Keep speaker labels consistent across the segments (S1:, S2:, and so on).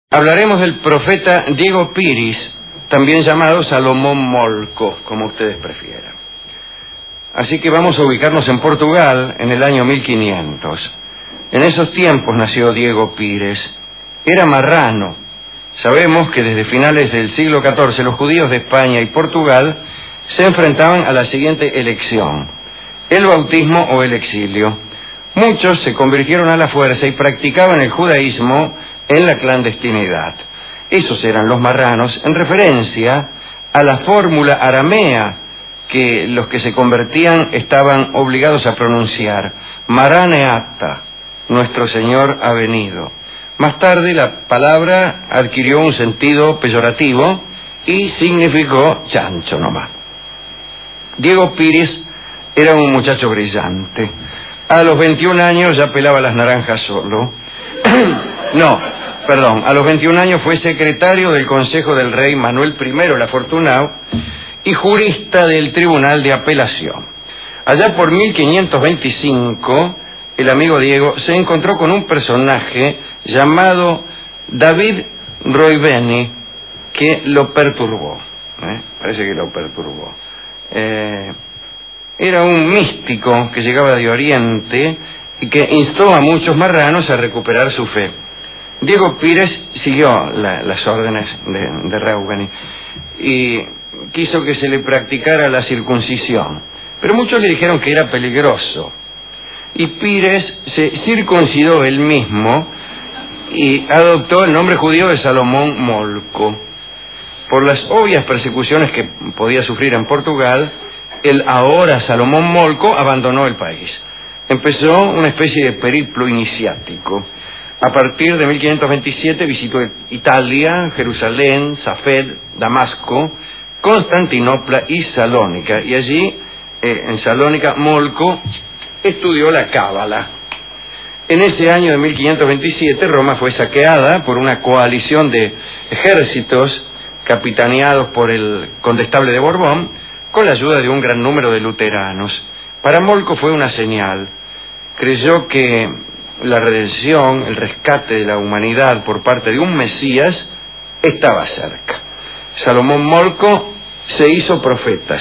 S1: Hablaremos del profeta Diego Píriz, también llamado Salomón Molco, como ustedes prefieran. Así que vamos a ubicarnos en Portugal en el año 1500. En esos tiempos nació Diego Píriz. Era marrano. Sabemos que desde finales del siglo XIV los judíos de España y Portugal se enfrentaban a la siguiente elección: el bautismo o el exilio. Muchos se convirtieron a la fuerza y practicaban el judaísmo en la clandestinidad. Esos eran los marranos, en referencia a la fórmula aramea que los que se convertían estaban obligados a pronunciar: Maraneata, nuestro Señor ha venido. Más tarde la palabra adquirió un sentido peyorativo y significó chancho nomás. Diego Píriz era un muchacho brillante. A los 21 años ya pelaba las naranjas solo. A los 21 años fue secretario del Consejo del Rey Manuel I el Afortunado y jurista del Tribunal de Apelación. Allá por 1525, el amigo Diego se encontró con un personaje llamado David Roiveni que lo perturbó. Parece que lo perturbó. Era un místico que llegaba de Oriente y que instó a muchos marranos a recuperar su fe. Diego Píriz siguió las órdenes de Roiveni y quiso que se le practicara la circuncisión, pero muchos le dijeron que era peligroso, y Píriz se circuncidó él mismo y adoptó el nombre judío de Salomón Molco. Por las obvias persecuciones que podía sufrir en Portugal, el ahora Salomón Molco abandonó el país. Empezó una especie de periplo iniciático. A partir de 1527 visitó Italia, Jerusalén, Safed, Damasco, Constantinopla y Salónica. Y allí, en Salónica, Molco estudió la Cábala. En ese año de 1527, Roma fue saqueada por una coalición de ejércitos capitaneados por el condestable de Borbón, con la ayuda de un gran número de luteranos. Para Molco fue una señal. Creyó que la redención, el rescate de la humanidad por parte de un Mesías estaba cerca. Salomón Molco se hizo profeta.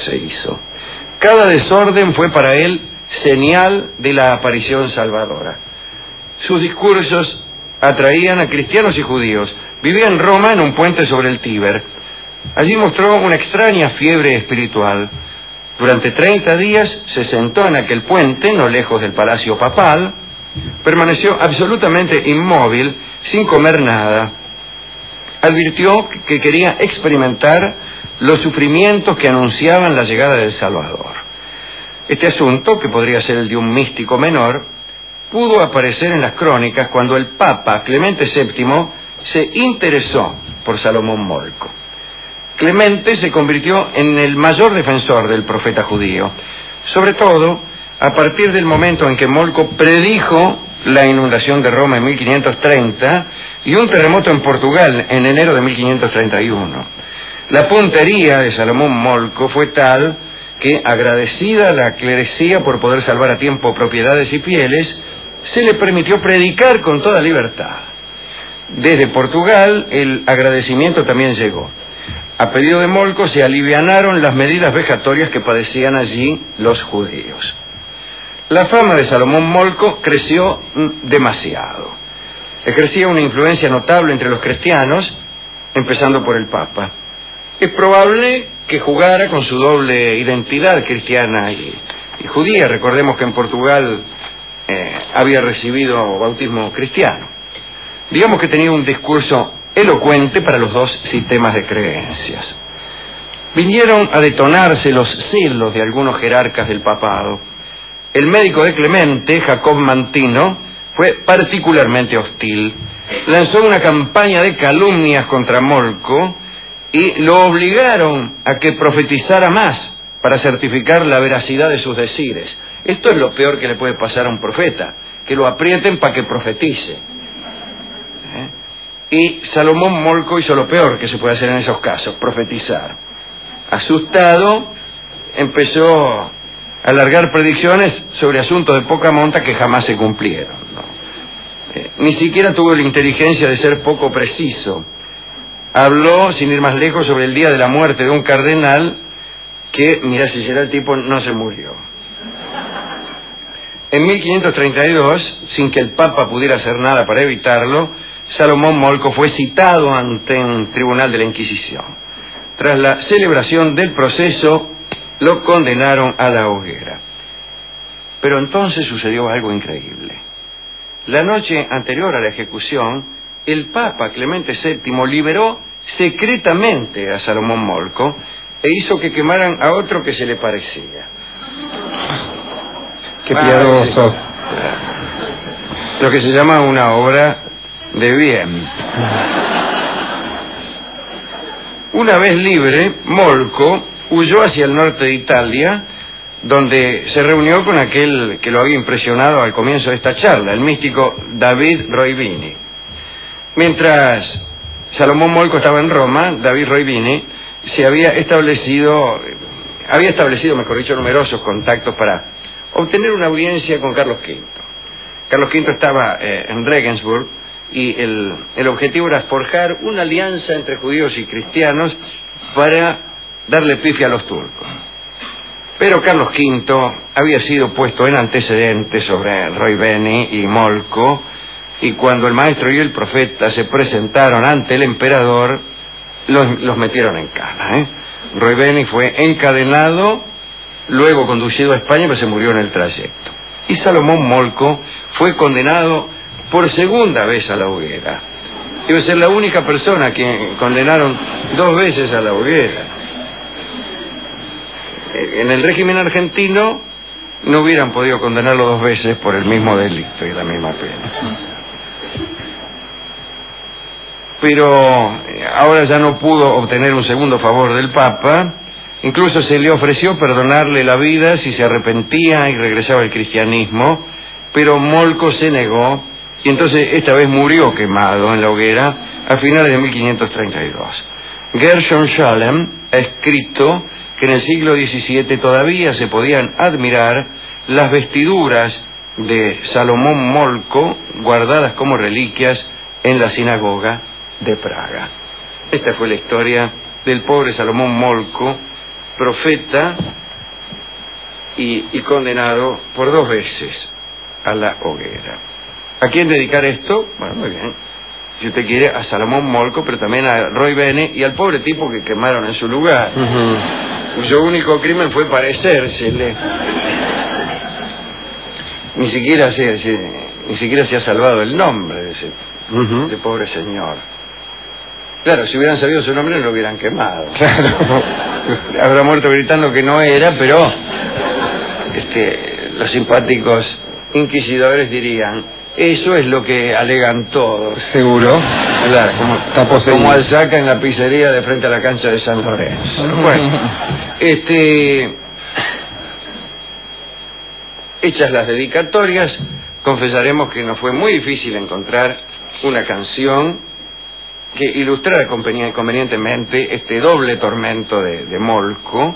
S1: Cada desorden fue para él señal de la aparición salvadora. Sus discursos atraían a cristianos y judíos. Vivía en Roma en un puente sobre el Tíber. Allí mostró una extraña fiebre espiritual. Durante 30 días se sentó en aquel puente, no lejos del palacio papal. Permaneció absolutamente inmóvil, sin comer nada. Advirtió que quería experimentar los sufrimientos que anunciaban la llegada del Salvador. Este asunto, que podría ser el de un místico menor, pudo aparecer en las crónicas cuando el Papa Clemente VII se interesó por Salomón Molco. Clemente se convirtió en el mayor defensor del profeta judío, sobre todo a partir del momento en que Molco predijo la inundación de Roma en 1530 y un terremoto en Portugal en enero de 1531. La puntería de Salomón Molco fue tal que, agradecida a la clerecía por poder salvar a tiempo propiedades y fieles, se le permitió predicar con toda libertad. Desde Portugal el agradecimiento también llegó. A pedido de Molco se alivianaron las medidas vejatorias que padecían allí los judíos. La fama de Salomón Molco creció demasiado. Ejercía una influencia notable entre los cristianos, empezando por el Papa. Es probable que jugara con su doble identidad cristiana y judía. Recordemos que en Portugal había recibido bautismo cristiano. Digamos que tenía un discurso elocuente para los dos sistemas de creencias. Vinieron a detonarse los celos de algunos jerarcas del papado. El médico de Clemente, Jacob Mantino, fue particularmente hostil. Lanzó una campaña de calumnias contra Molco y lo obligaron a que profetizara más para certificar la veracidad de sus decires. Esto es lo peor que le puede pasar a un profeta, que lo aprieten para que profetice. Y Salomón Molco hizo lo peor que se puede hacer en esos casos: profetizar. Asustado, empezó a largar predicciones sobre asuntos de poca monta que jamás se cumplieron, ¿no? ni siquiera tuvo la inteligencia de ser poco preciso. Habló, sin ir más lejos, sobre el día de la muerte de un cardenal que, mirá si será el tipo, no se murió. En 1532, sin que el Papa pudiera hacer nada para evitarlo, Salomón Moltke fue citado ante un tribunal de la Inquisición. Tras la celebración del proceso, lo condenaron a la hoguera. Pero entonces sucedió algo increíble. La noche anterior a la ejecución, el Papa Clemente VII liberó secretamente a Salomón Moltke e hizo que quemaran a otro que se le parecía.
S2: Qué piadoso.
S1: Lo que se llama una obra de bien. Una vez libre, Moltke huyó hacia el norte de Italia, donde se reunió con aquel que lo había impresionado al comienzo de esta charla, el místico David Roivini. Mientras Salomón Moltke estaba en Roma, David Roivini había establecido, mejor dicho, numerosos contactos para obtener una audiencia con Carlos V. Carlos V estaba en Regensburg y el objetivo era forjar una alianza entre judíos y cristianos para darle pifia a los turcos. Pero Carlos V había sido puesto en antecedentes sobre Roivini y Moltke, y cuando el maestro y el profeta se presentaron ante el emperador, los metieron en cana. Roivini fue encadenado, luego conducido a España, pero se murió en el trayecto. Y Salomón Moltke fue condenado por segunda vez a la hoguera. Debe ser la única persona que condenaron 2 veces a la hoguera. En el régimen argentino no hubieran podido condenarlo 2 veces por el mismo delito y la misma pena. Pero ahora ya no pudo obtener un segundo favor del Papa. Incluso se le ofreció perdonarle la vida si se arrepentía y regresaba al cristianismo, pero Moltke se negó y entonces esta vez murió quemado en la hoguera a finales de 1532. Gershom Scholem ha escrito que en el siglo XVII todavía se podían admirar las vestiduras de Salomón Moltke guardadas como reliquias en la sinagoga de Praga. Esta fue la historia del pobre Salomón Moltke, profeta y condenado por 2 veces a la hoguera. ¿A quién dedicar esto? Bueno, muy bien. Si usted quiere, a Salomón Moltke, pero también a Roivini y al pobre tipo que quemaron en su lugar, cuyo único crimen fue parecérsele. Ni siquiera se ha salvado el nombre de ese pobre señor. Claro, si hubieran sabido su nombre no lo hubieran quemado. Claro. Habrá muerto gritando que no era, pero los simpáticos inquisidores dirían: eso es lo que alegan todos.
S2: ¿Seguro?
S1: Claro, como Alzaca en la pizzería de frente a la cancha de San Lorenzo. Bueno, hechas las dedicatorias, confesaremos que nos fue muy difícil encontrar una canción que ilustrara convenientemente este doble tormento de Moltke.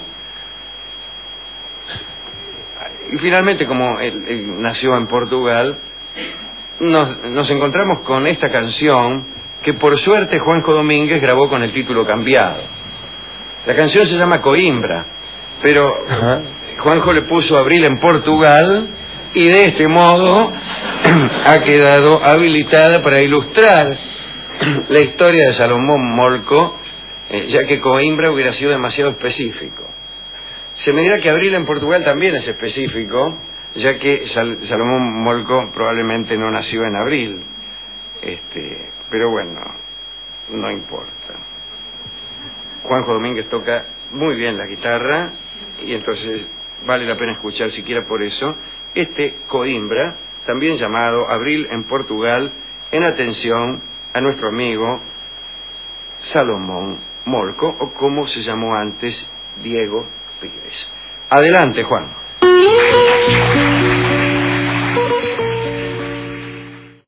S1: Y finalmente, como él nació en Portugal, nos encontramos con esta canción que por suerte Juanjo Domínguez grabó con el título cambiado. La canción se llama Coimbra, pero Juanjo le puso Abril en Portugal y de este modo ha quedado habilitada para ilustrar la historia de Salomón Moltke, ya que Coimbra hubiera sido demasiado específico. Se me dirá que Abril en Portugal también es específico, ya que Salomón Moltke probablemente no nació en abril. Pero bueno, no importa. Juanjo Domínguez toca muy bien la guitarra y entonces vale la pena escuchar siquiera por eso Coimbra, también llamado Abril en Portugal, en atención a nuestro amigo Salomón Moltke, o como se llamó antes, Diego Pires. Adelante, Juan.